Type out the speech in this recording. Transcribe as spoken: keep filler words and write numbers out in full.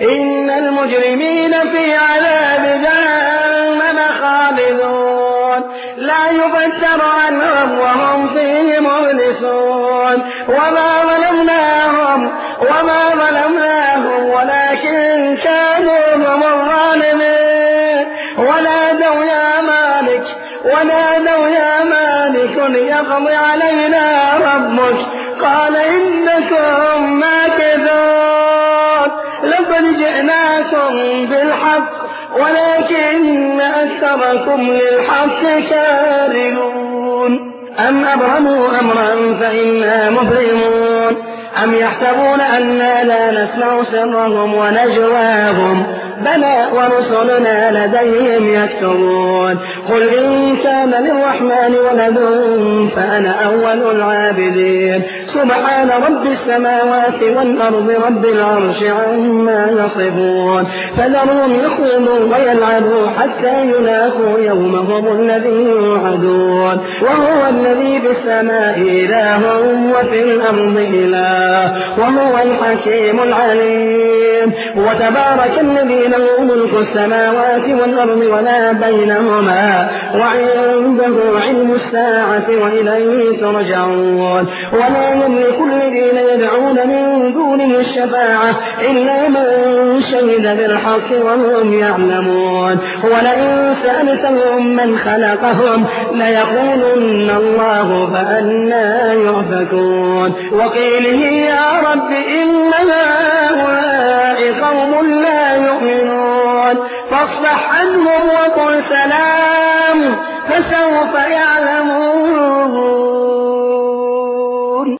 إن المجرمين في عذاب جهنم خالدون لا يفتر عنهم وهم فيه مبلسون وما ظلمناهم وما ظلمناهم ولكن كانوا هم الظالمين ونادوا يا مالك ونادوا يا مالك ليقض علينا ربك قال إنكم ماكثون لقد جئناكم بالحق ولكن أكثركم للحق كارهون أم أبرموا أمرا فإنا مبرمون أم يحسبون أنا لا نسمع سرهم ونجواهم بلى ورسلنا لديهم يكتبون قل إن كان للرحمن ولد فأنا أول العابدين سبحان رب السماوات والأرض رب العرش عما يصفون فذرهم يخوضوا ويلعبوا حتى يلاقوا يومهم الذي يوعدون وهو الذي بالسماء إله وفي الأرض إله وهو الحكيم العليم وتبارك الذي له ملك السماوات والأرض وما بينهما وعنده علم الساعة وإليه ترجعون ولا يملك الذين يدعون من دونه الشفاعة إلا من شهد بالحق وهم يعلمون ولئن سألتهم من خلقهم ليقولن الله فأنى يؤفكون وقيله يا رب إن هؤلاء قوم لا يؤمنون فاصفح عنهم وقل سلام فسوف يعلمون